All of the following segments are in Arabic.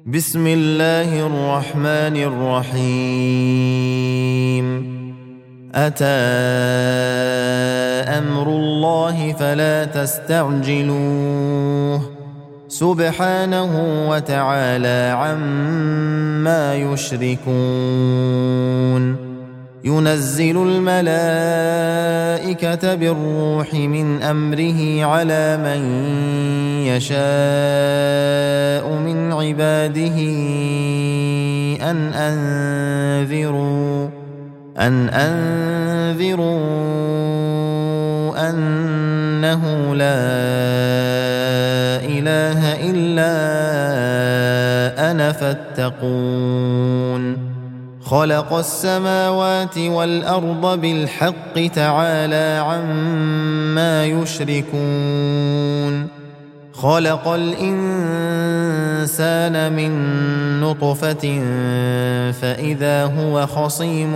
بسم الله الرحمن الرحيم. أتى أمر الله فلا تستعجلوه سبحانه وتعالى عما يشركون. ينزل الملائكة بالروح من أمره على من يشاء من عباده أن أنذروا أنه لا إله إلا أنا فاتقون. خلق السماوات والأرض بالحق تعالى عما يشركون. خلق الإنسان من نطفة فإذا هو خصيم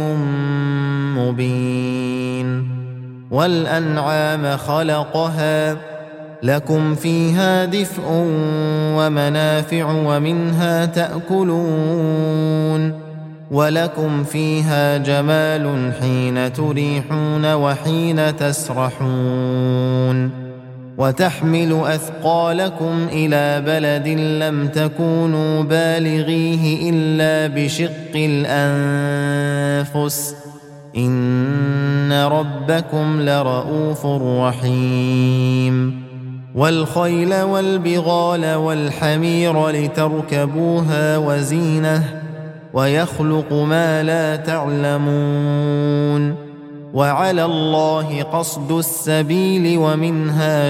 مبين. والأنعام خلقها لكم فيها دفء ومنافع ومنها تأكلون ولكم فيها جمال حين تريحون وحين تسرحون. وتحمل أثقالكم إلى بلد لم تكونوا بالغيه إلا بشق الأنفس إن ربكم لرؤوف رحيم. والخيل والبغال والحمير لتركبوها وزينة ويخلق ما لا تعلمون. وعلى الله قصد السبيل ومنها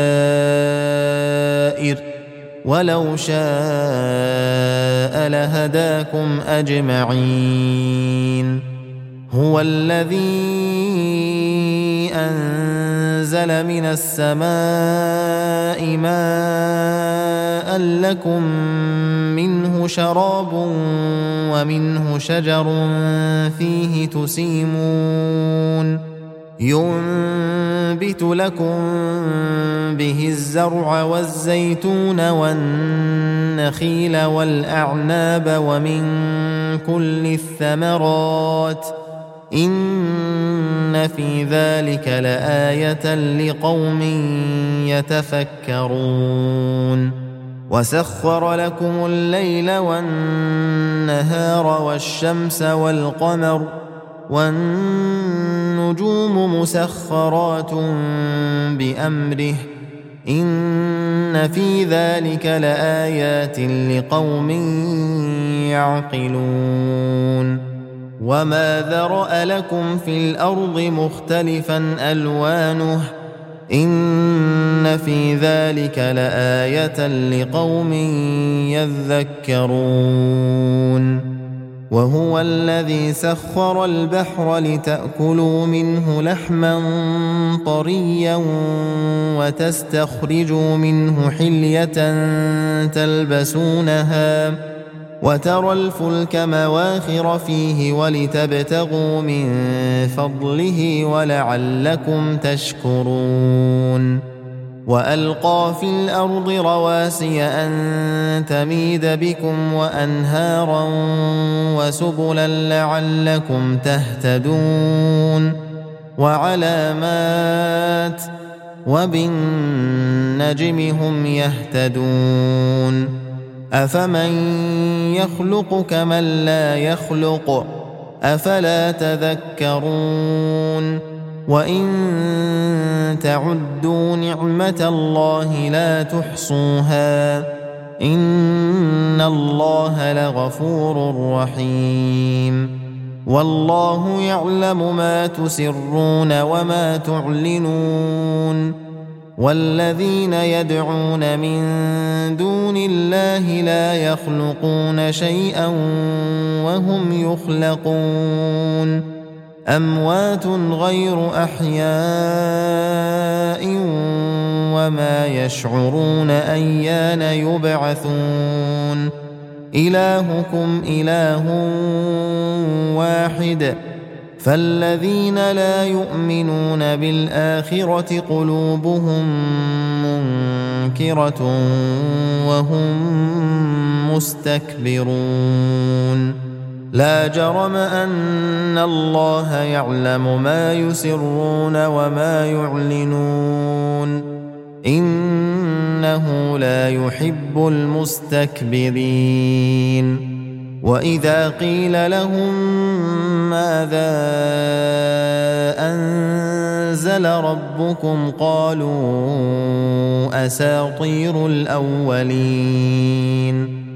جائر ولو شاء لهداكم أجمعين. هو الذي أنزل من السماء ماء لكم منه شراب ومنه شجر فيه تسيمون. ينبت لكم به الزرع والزيتون والنخيل والأعناب ومن كل الثمرات إن في ذلك لآية لقوم يتفكرون. وسخر لكم الليل والنهار والشمس والقمر والنجوم مسخرات بأمره إن في ذلك لآيات لقوم يعقلون. وما ذرأ لكم في الأرض مختلفا ألوانه إن في ذلك لآية لقوم يذكرون. وهو الذي سخر البحر لتأكلوا منه لحما طريا وتستخرجوا منه حلية تلبسونها وترى الفلك مواخر فيه ولتبتغوا من فضله ولعلكم تشكرون. وألقى في الأرض رواسي أن تميد بكم وأنهارا وسبلا لعلكم تهتدون. وعلامات وبالنجم هم يهتدون. أفمن يخلق كمن لا يخلق أفلا تذكرون. وإن تعدوا نعمة الله لا تحصوها إن الله لغفور رحيم. والله يعلم ما تسرون وما تعلنون. والذين يدعون من دون الله لا يخلقون شيئا وهم يخلقون. أموات غير أحياء وما يشعرون أيان يبعثون. إلهكم إله واحد فالذين لا يؤمنون بالآخرة قلوبهم منكرة وهم مستكبرون لا جرم أن الله يعلم ما يسرون وما يعلنون إنه لا يحب المستكبرين وإذا قيل لهم ماذا أنزل ربكم قالوا أساطير الأولين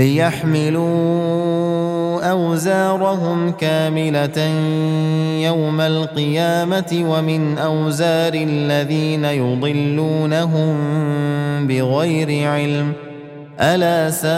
ليحملوا أوزارهم كاملة يوم القيامة ومن أوزار الذين يضلونهم بغير علم ألا ساء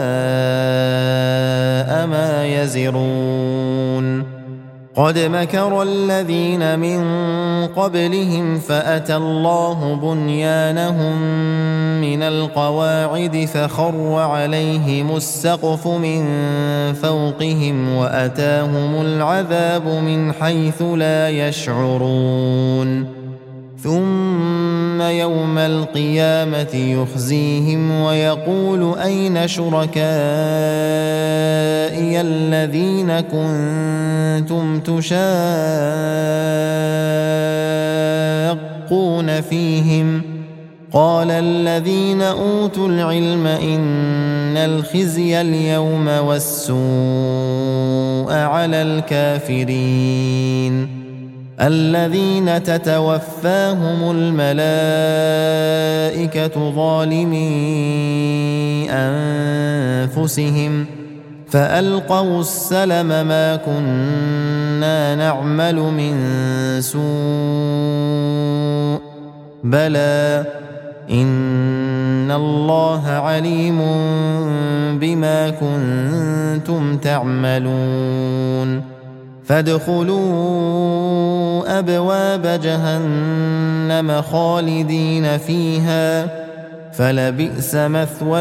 ما يزرون قد مكر الذين من قبلهم فأتى الله بنيانهم من القواعد فخر عليهم السقف من فوقهم وأتاهم العذاب من حيث لا يشعرون ثم يوم القيامة يخزيهم ويقول أين شركائي الذين كنتم تشاقون فيهم قال الذين أوتوا العلم إن الخزي اليوم والسوء على الكافرين الذين تتوفاهم الملائكة ظالمي أنفسهم فألقوا السلم ما كنا نعمل من سوء بلى إن الله عليم بما كنتم تعملون فادخلوا أبواب جهنم خالدين فيها فلبئس مثوى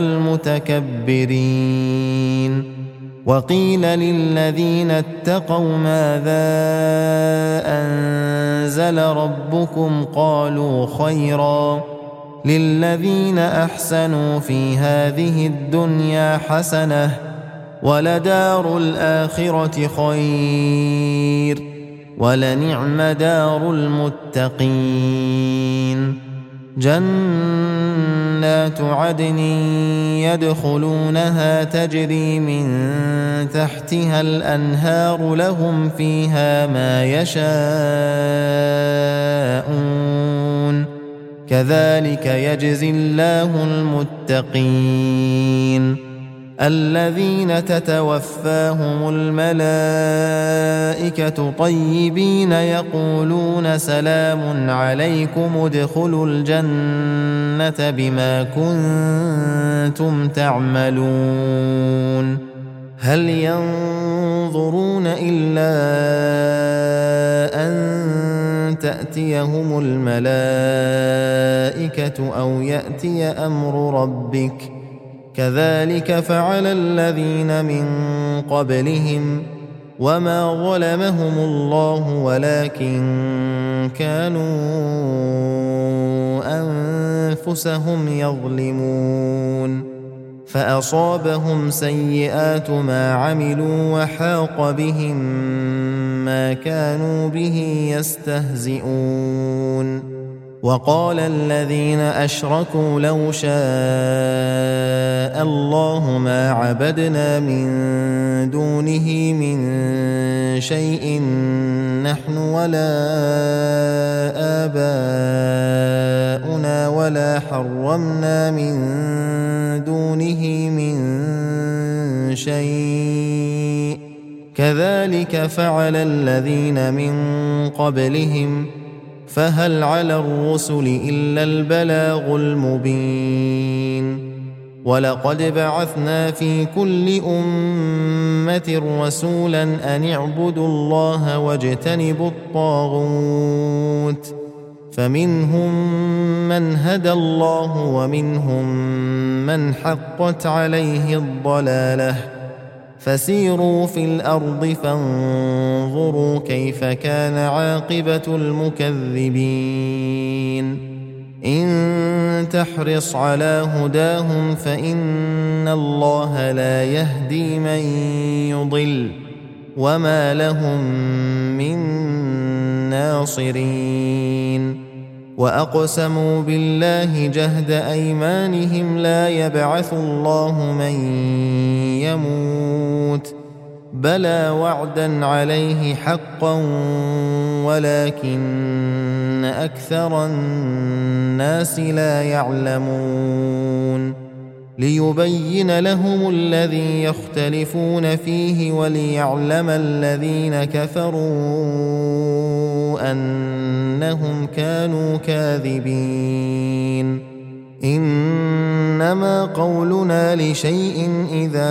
المتكبرين وقيل للذين اتقوا ماذا أنزل ربكم قالوا خيرا للذين أحسنوا في هذه الدنيا حسنة ولدار الآخرة خير ولنعم دار المتقين جنات عدن يدخلونها تجري من تحتها الأنهار لهم فيها ما يشاءون كذلك يجزي الله المتقين الذين تتوفاهم الملائكة طيبين يقولون سلام عليكم ادخلوا الجنة بما كنتم تعملون هل ينظرون إلا أن تأتيهم الملائكة أو يأتي أمر ربك كذلك فعل الذين من قبلهم وما ظلمهم الله ولكن كانوا أنفسهم يظلمون فأصابهم سيئات ما عملوا وحاق بهم ما كانوا به يستهزئون وقال الذين أشركوا لو شاء الله ما عبدنا من دونه من شيء نحن ولا آباؤنا ولا حرمنا من دونه من شيء كذلك فعل الذين من قبلهم فهل على الرسل إلا البلاغ المبين ولقد بعثنا في كل أمة رسولا أن اعبدوا الله واجتنبوا الطاغوت فمنهم من هدى الله ومنهم من حقت عليه الضلالة فسيروا في الأرض فانظروا كيف كان عاقبة المكذبين إن تحرص على هداهم فإن الله لا يهدي من يضل وما لهم من ناصرين وأقسموا بالله جهد أيمانهم لا يبعث الله من يموت بلى وعدا عليه حقا ولكن أكثر الناس لا يعلمون ليبين لهم الذي يختلفون فيه وليعلم الذين كفروا أنهم كانوا كاذبين إنما قولنا لشيء إذا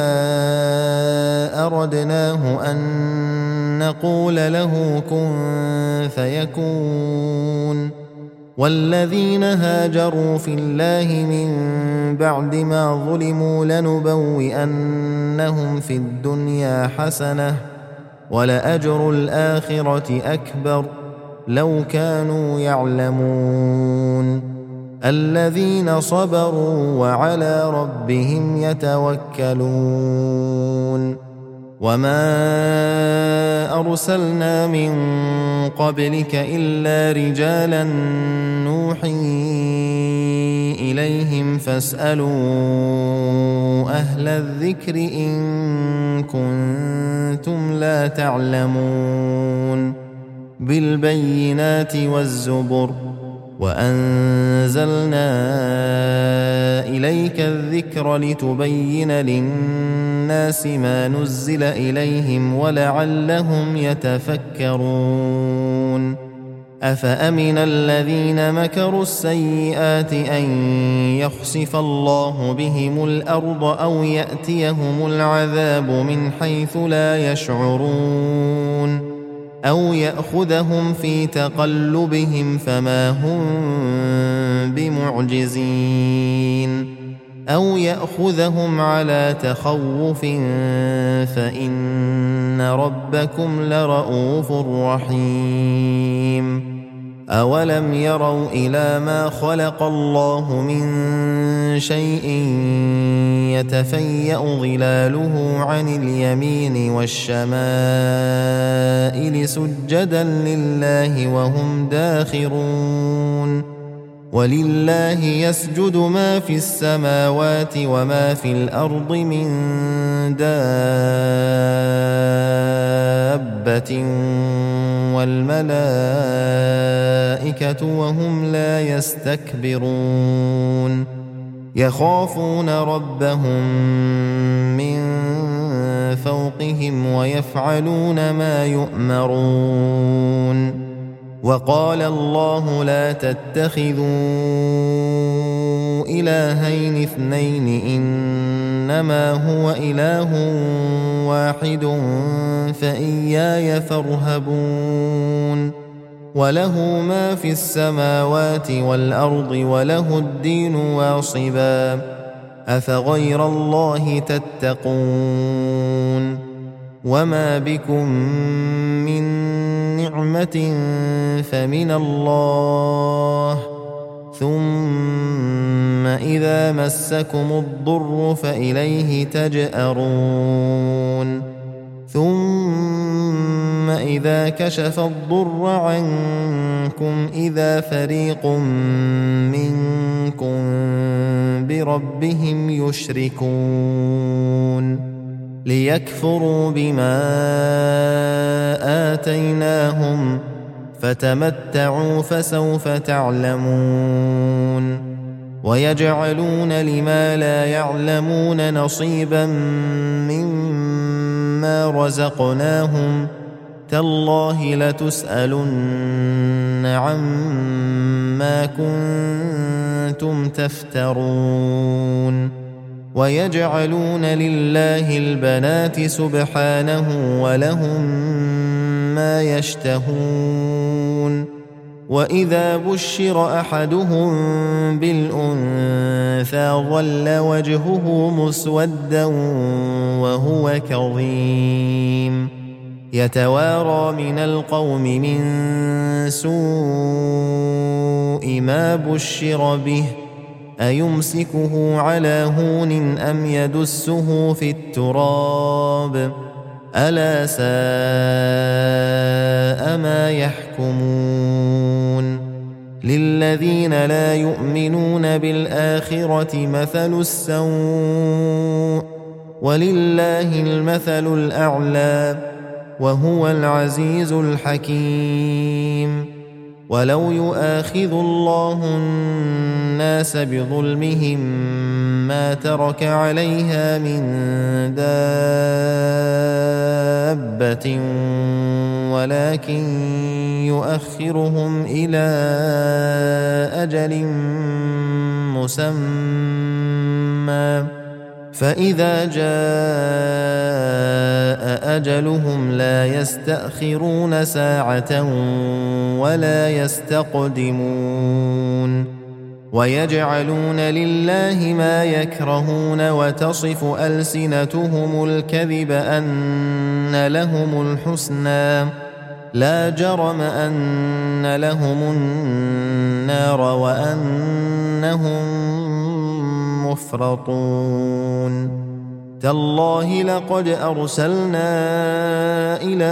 أردناه أن نقول له كن فيكون والذين هاجروا في الله من بعد ما ظلموا لنبوئنهم في الدنيا حسنة ولأجر الآخرة أكبر لو كانوا يعلمون الذين صبروا وعلى ربهم يتوكلون وما أرسلنا من قبلك إلا رجالا نوحي إليهم فاسألوا أهل الذكر إن كنتم لا تعلمون بالبينات والزبر وأنزلنا إليك الذكر لتبين للناس ما نزل إليهم ولعلهم يتفكرون أفأمن الذين مكروا السيئات أن يخسف الله بهم الأرض أو يأتيهم العذاب من حيث لا يشعرون أو يأخذهم في تقلبهم فما هم بمعجزين أو يأخذهم على تخوف فإن ربكم لرؤوف رحيم أولم يروا إلى ما خلق الله من شيء يتفيأ ظلاله عن اليمين والشمائل سجدا لله وهم داخرون ولله يسجد ما في السماوات وما في الأرض من دابة والملائكة وهم لا يستكبرون يخافون ربهم من فوقهم ويفعلون ما يؤمرون وقال الله لا تتخذوا إلهين اثنين إنما هو إله واحد فإياي فارهبون وله ما في السماوات والأرض وله الدين واصبا أفغير الله تتقون وما بكم من نعمة فمن الله ثم إذا مسكم الضر فإليه تجأرون ثم إذا كشف الضر عنكم إذا فريق منكم بربهم يشركون ليكفروا بما آتيناهم فتمتعوا فسوف تعلمون ويجعلون لما لا يعلمون نصيبا مما رزقناهم تالله لتسألن عما كنتم تفترون ويجعلون لله البنات سبحانه ولهم ما يشتهون وإذا بشر أحدهم بالأنثى ظل وجهه مسودا وهو كظيم يتوارى من القوم من سوء ما بشر به أيمسكه على هون أم يدسه في التراب ألا ساء ما يحكمون للذين لا يؤمنون بالآخرة مثل السوء ولله المثل الأعلى وهو العزيز الحكيم ولو يؤاخذ الله الناس بظلمهم ما ترك عليها من دابة ولكن يؤخرهم إلى أجل مسمى فإذا جاء أجلهم لا يستأخرون ساعة ولا يستقدمون ويجعلون لله ما يكرهون وتصف ألسنتهم الكذب أن لهم الحسنى لا جرم أن لهم النار وأنهم مفرطون تالله لقد أرسلنا إلى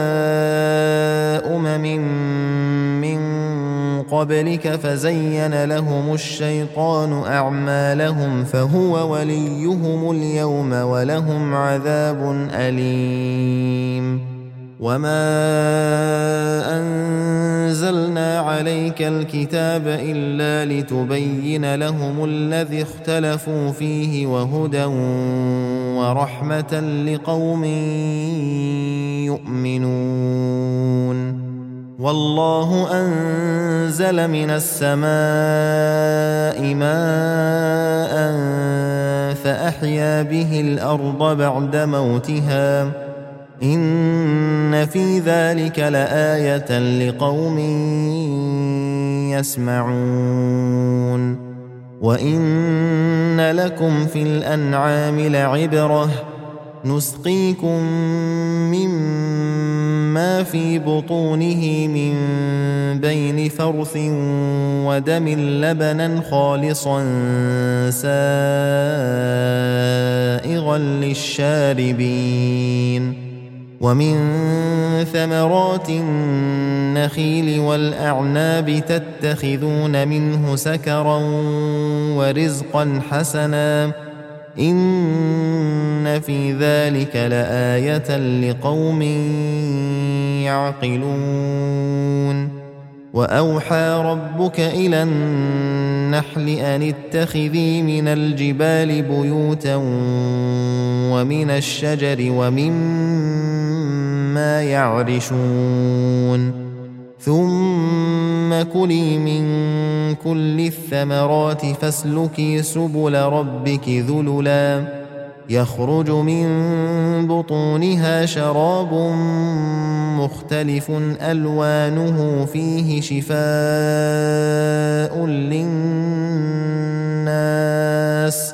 من قبلك فزين لهم الشيطان أعمالهم فهو وليهم اليوم ولهم عذاب أليم وما أنزلنا عليك الكتاب إلا لتبين لهم الذي اختلفوا فيه وهدى ورحمة لقوم يؤمنون والله أنزل من السماء ماء فأحيا به الأرض بعد موتها إن في ذلك لآية لقوم يسمعون وإن لكم في الأنعام لعبرة نسقيكم مما في بطونه من بين فرث ودم لبنا خالصا سائغا للشاربين ومن ثمرات النخيل والأعناب تتخذون منه سكرا ورزقا حسنا إن في ذلك لآية لقوم يعقلون وأوحى ربك إلى النحل أن اتخذي من الجبال بيوتا ومن الشجر ومما يعرشون ثم كلي من كل الثمرات فاسلكي سبل ربك ذللا يخرج من بطونها شراب مختلف ألوانه فيه شفاء للناس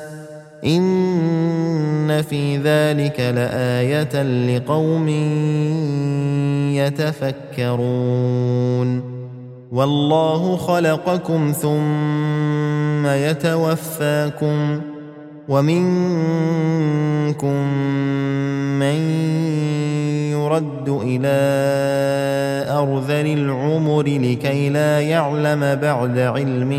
إن في ذلك لآية لقوم يتفكرون والله خلقكم ثم يتوفاكم ومنكم من يرد إلى أرذل العمر لكي لا يعلم بعد علم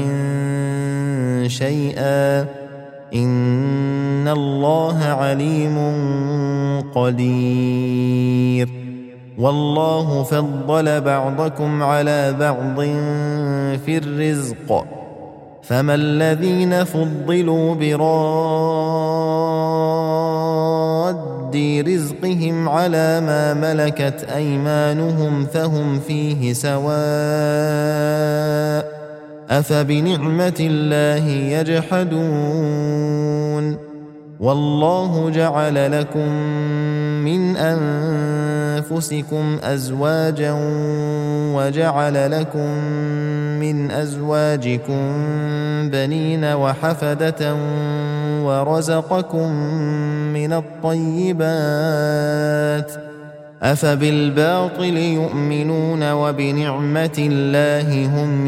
شيئا إن الله عليم قدير والله فضل بعضكم على بعض في الرزق فما الذين فضلوا براد رزقهم على ما ملكت أيمانهم فهم فيه سواء أفبنعمة الله يجحدون والله جعل لكم من أنفسكم أزواجا وجعل لكم من أزواجكم بنين وحفدة ورزقكم من الطيبات أفبالباطل يؤمنون وبنعمة الله هم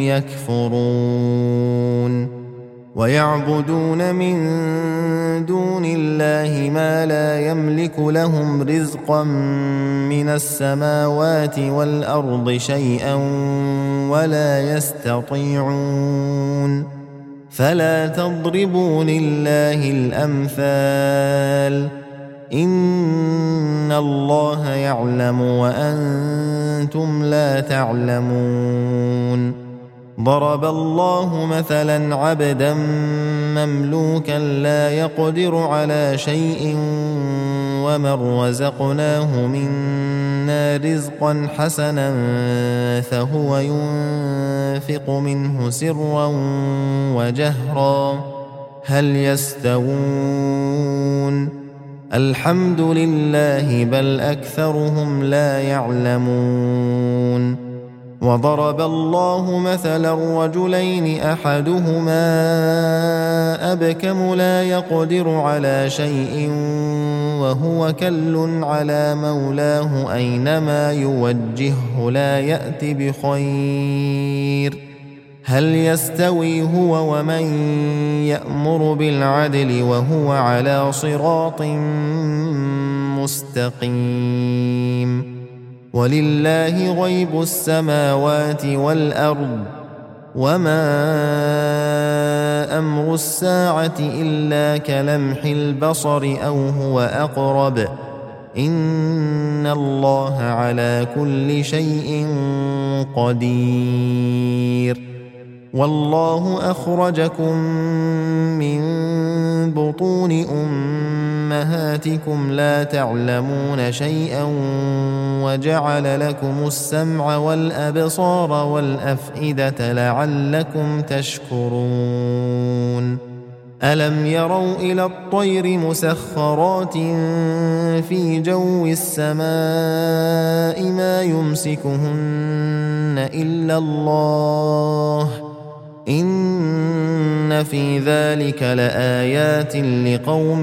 يكفرون ويعبدون من دون الله ما لا يملك لهم رزقا من السماوات والأرض شيئا ولا يستطيعون فلا تضربوا لله الأمثال إن الله يعلم وأنتم لا تعلمون ضرب الله مثلا عبدا مملوكا لا يقدر على شيء ومن رزقناه منا رزقا حسنا فهو ينفق منه سرا وجهرا هل يستوون الحمد لله بل أكثرهم لا يعلمون وضرب الله مثلا رجلين أحدهما أبكم لا يقدر على شيء وهو كل على مولاه أينما يوجهه لا يأت بخير هل يستوي هو ومن يأمر بالعدل وهو على صراط مستقيم ولله غيب السماوات والأرض وما أمر الساعة إلا كلمح البصر أو هو أقرب إن الله على كل شيء قدير والله أخرجكم من بطون أمهاتكم لا تعلمون شيئا وجعل لكم السمع والأبصار والأفئدة لعلكم تشكرون ألم يروا إلى الطير مسخرات في جو السماء ما يمسكهن إلا الله إن في ذلك لآيات لقوم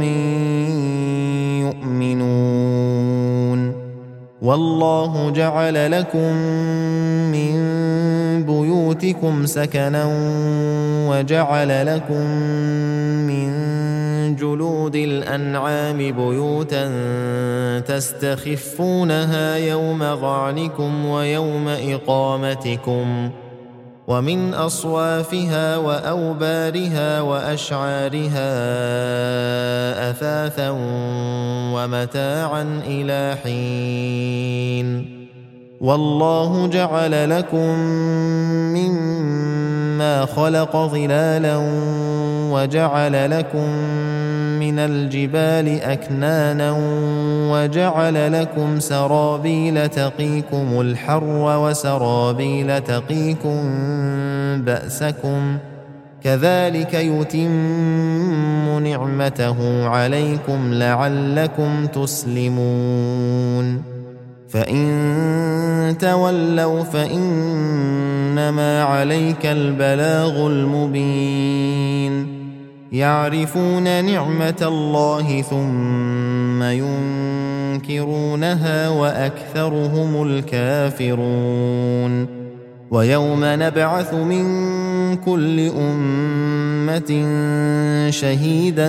يؤمنون والله جعل لكم من بيوتكم سكنا وجعل لكم من جلود الأنعام بيوتا تستخفونها يوم ظعنكم ويوم إقامتكم ومن أصوافها وأوبارها وأشعارها أثاثا ومتاعا إلى حين والله جعل لكم مما خلق ظلالا وجعل لكم من الجبال أكنانا وجعل لكم سرابيل تقيكم الحر وسرابيل تقيكم بأسكم كذلك يتم نعمته عليكم لعلكم تسلمون فإن تولوا فإنما عليك البلاغ المبين يعرفون نعمة الله ثم ينكرونها وأكثرهم الكافرون ويوم نبعث من كل أمة شهيدا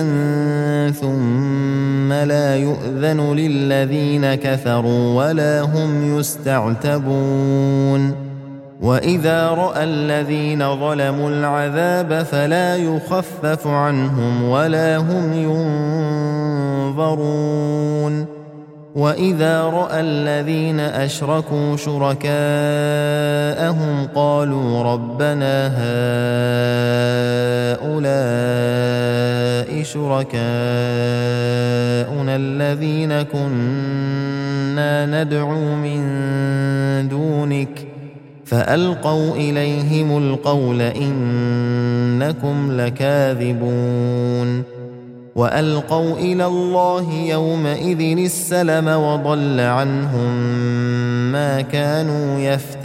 ثم لا يؤذن للذين كفروا ولا هم يستعتبون وإذا رأى الذين ظلموا العذاب فلا يخفف عنهم ولا هم ينظرون وإذا رأى الذين أشركوا شركاءهم قالوا ربنا هؤلاء شركاؤنا الذين كنا ندعو من دونك فألقوا إليهم القول إنكم لكاذبون وألقوا إلى الله يومئذ السلم وضل عنهم ما كانوا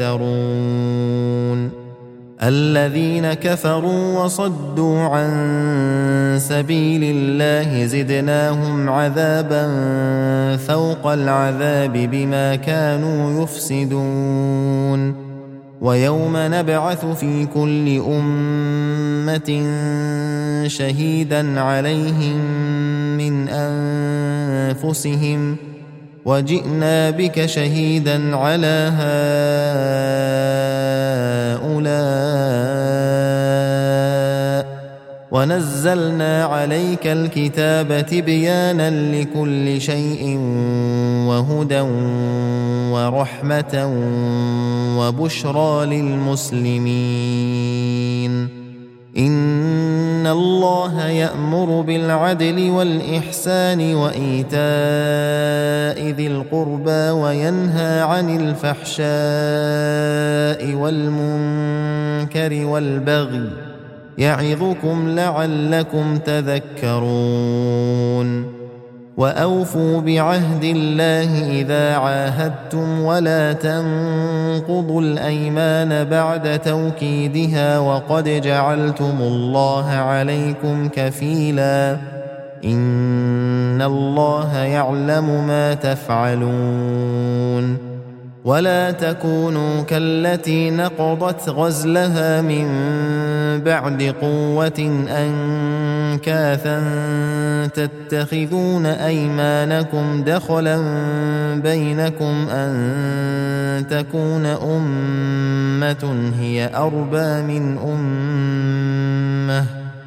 يفترون الذين كفروا وصدوا عن سبيل الله زدناهم عذابا فوق العذاب بما كانوا يفسدون ويوم نبعث في كل أمة شهيدا عليهم من أنفسهم وجئنا بك شهيدا على هؤلاء ونزلنا عليك الكتاب تبيانا لكل شيء وهدى ورحمة وبشرى للمسلمين إن الله يأمر بالعدل والإحسان وإيتاء ذي القربى وينهى عن الفحشاء والمنكر والبغي يعظكم لعلكم تذكرون وأوفوا بعهد الله إذا عاهدتم ولا تنقضوا الأيمان بعد توكيدها وقد جعلتم الله عليكم كفيلا إن الله يعلم ما تفعلون ولا تكونوا كالتي نقضت غزلها من بعد قوة أنكاثا تتخذون أيمانكم دخلا بينكم أن تكون أمة هي أربى من أمة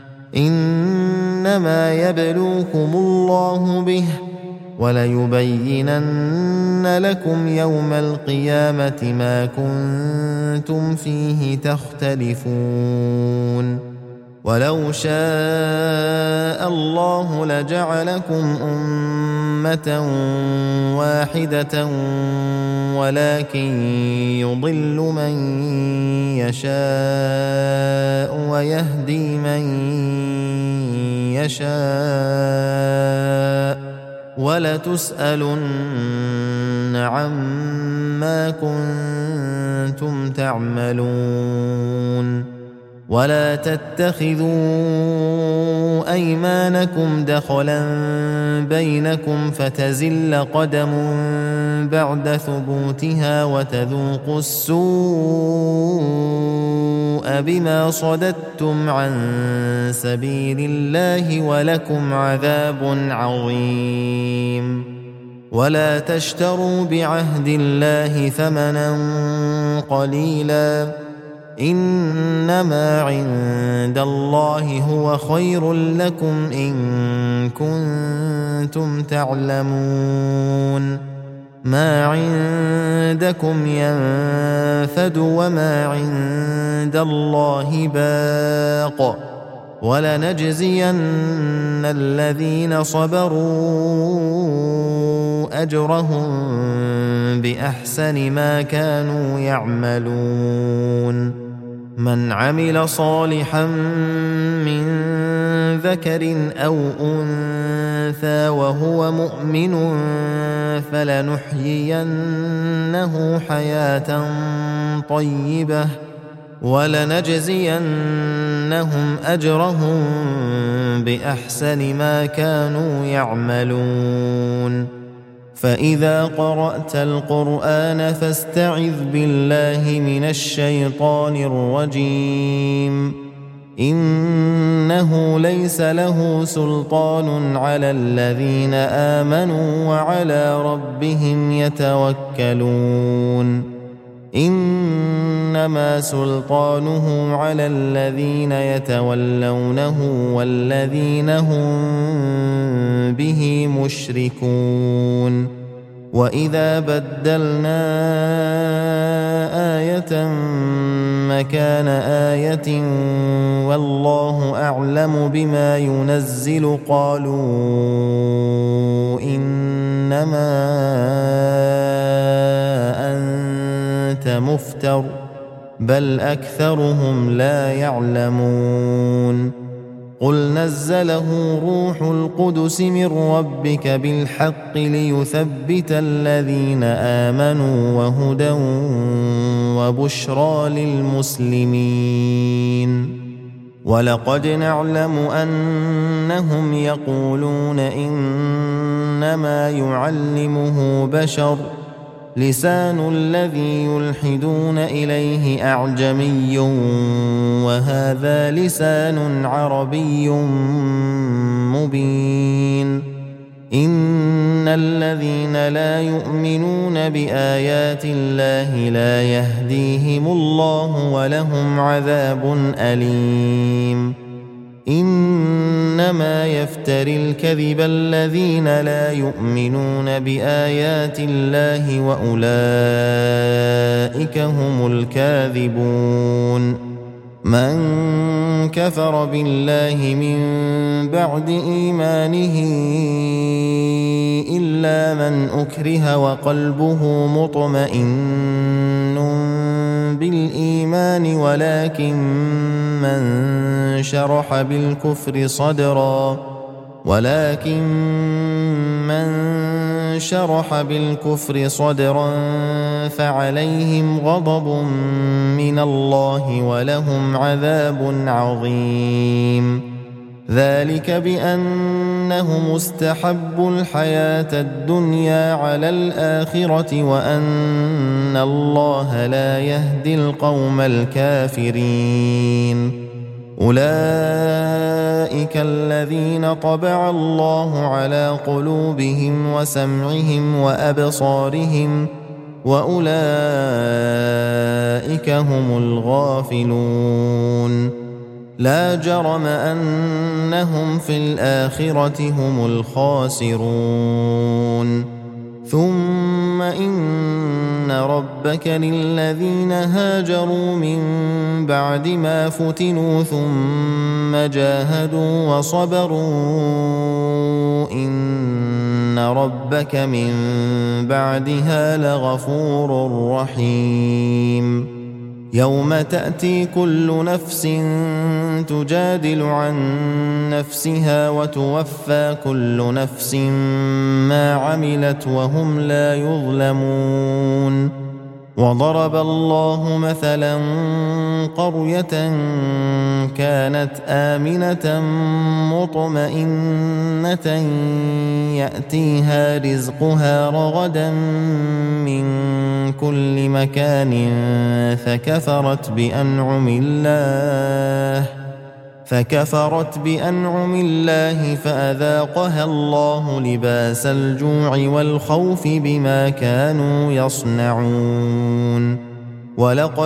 إنما يبلوكم الله به وليبينن لكم يوم القيامة ما كنتم فيه تختلفون ولو شاء الله لجعلكم أمة واحدة ولكن يضل من يشاء ويهدي من يشاء ولتسألن عما كنتم تعملون ولا تتخذوا أيمانكم دخلا بينكم فتزل قدم بعد ثبوتها وتذوقوا السوء بما صددتم عن سبيل الله ولكم عذاب عظيم ولا تشتروا بعهد الله ثمنا قليلا إنما عند الله هو خير لكم إن كنتم تعلمون ما عندكم ينفد وما عند الله باق ولنجزين الذين صبروا أجرهم بأحسن ما كانوا يعملون من عمل صالحا من ذكر أو أنثى وهو مؤمن فلنحيينه حياة طيبة ولنجزينهم أجرهم بأحسن ما كانوا يعملون فإذا قرأت القرآن فاستعذ بالله من الشيطان الرجيم إنه ليس له سلطان على الذين آمنوا وعلى ربهم يتوكلون إنما سلطانه على الذين يتولونه والذين هم به مشركون وإذا بدلنا آية مكان آية والله أعلم بما ينزل قالوا إنما أنت مفتر بل أكثرهم لا يعلمون قل نزله روح القدس من ربك بالحق ليثبت الذين آمنوا وهدى وبشرى للمسلمين. ولقد نعلم أنهم يقولون إنما يعلمه بشر، لسان الذي يلحدون إليه أعجمي وهذا لسان عربي مبين. إن الذين لا يؤمنون بآيات الله لا يهديهم الله ولهم عذاب أليم. إنما يفتري الكذب الذين لا يؤمنون بآيات الله وأولئك هم الكاذبون. من كفر بالله من بعد إيمانه إلا من أكره وقلبه مطمئن بالإيمان ولكن من شرح بالكفر صدرا فعليهم غضب من الله ولهم عذاب عظيم. ذلك بأنهم استحبوا الحياة الدنيا على الآخرة وأن الله لا يهدي القوم الكافرين. أولئك الذين طبع الله على قلوبهم وسمعهم وأبصارهم وأولئك هم الغافلون. لا جرم أنهم في الآخرة هم الخاسرون. ثم إن ربك للذين هاجروا من بعد ما فتنوا ثم جاهدوا وصبروا إن ربك من بعدها لغفور رحيم. يوم تأتي كل نفس تجادل عن نفسها وتوفى كل نفس ما عملت وهم لا يظلمون. وضرب الله مثلا قرية كانت آمنة مطمئنة يأتيها رزقها رغدا من كل مكان فكفرت بأنعم الله فأذاقها الله لباس الجوع والخوف بما كانوا يصنعون. ولقد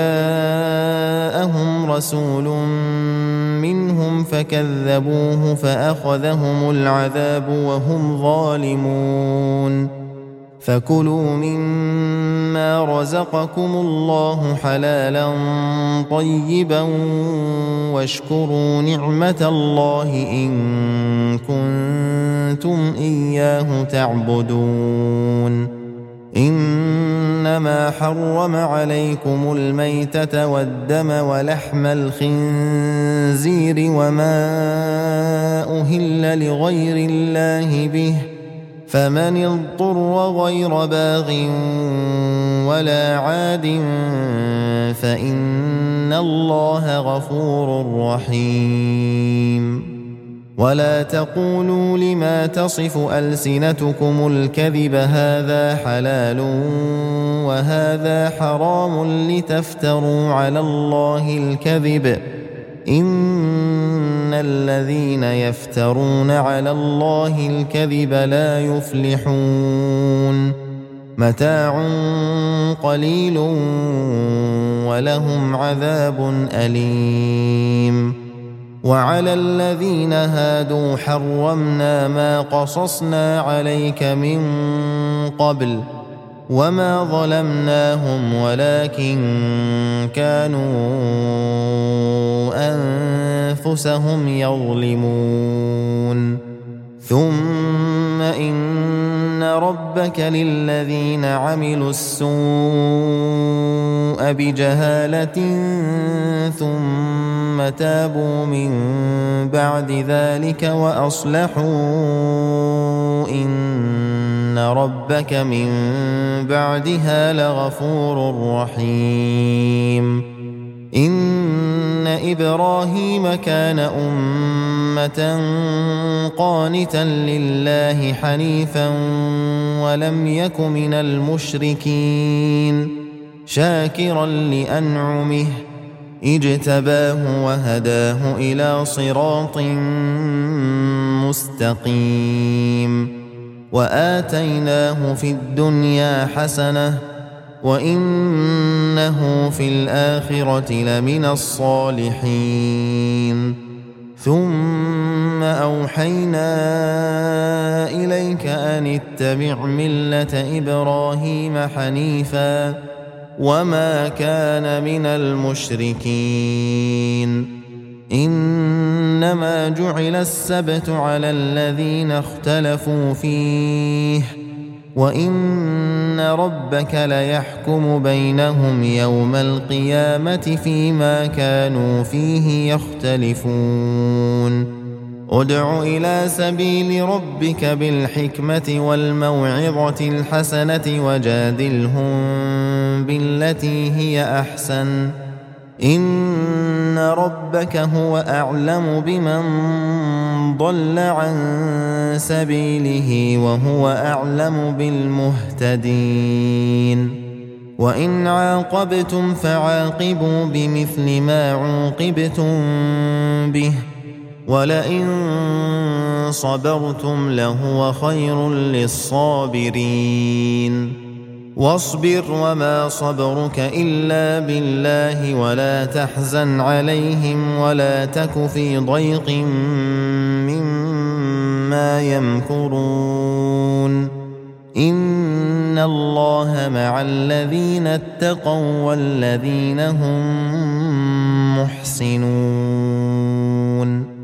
جاءهم رسول منهم فكذبوه فأخذهم العذاب وهم ظالمون. فكلوا مما رزقكم الله حلالا طيبا واشكروا نعمة الله إن كنتم إياه تعبدون. إنما حرم عليكم الميتة والدم ولحم الخنزير وما أهل لغير الله به، فمن اضطر غير باغ ولا عاد فإن الله غفور رحيم. ولا تقولوا لما تصف ألسنتكم الكذب هذا حلال وهذا حرام لتفتروا على الله الكذب، إن الذين يفترون على الله الكذب لا يفلحون. متاع قليل ولهم عذاب أليم. وعلى الذين هادوا حرمنا ما قصصنا عليك من قبل وما ظلمناهم ولكن كانوا أنفسهم يظلمون. ثم إن ربك للذين عملوا السوء بجهالة ثم تابوا من بعد ذلك وأصلحوا إن ربك من بعدها لغفور رحيم. إن إبراهيم كان أمة قانتا لله حنيفا ولم يك من المشركين شاكرا لأنعمه اجتباه وهداه إلى صراط مستقيم وآتيناه في الدنيا حسنة وإنه في الآخرة لمن الصالحين. ثم أوحينا إليك أن اتبع ملة إبراهيم حنيفا وما كان من المشركين. إنما جعل السبت على الذين اختلفوا فيه وإن ربك ليحكم بينهم يوم القيامة فيما كانوا فيه يختلفون. ادع إلى سبيل ربك بالحكمة والموعظة الحسنة وجادلهم بالتي هي أحسن إن ربك هو أعلم بمن ضل عن سبيله وهو أعلم بالمهتدين. وإن عاقبتم فعاقبوا بمثل ما عوقبتم به ولئن صبرتم لهو خير للصابرين. واصبر وما صبرك إلا بالله ولا تحزن عليهم ولا تك في ضيق مما يمكرون. إن الله مع الذين اتقوا والذين هم محسنون.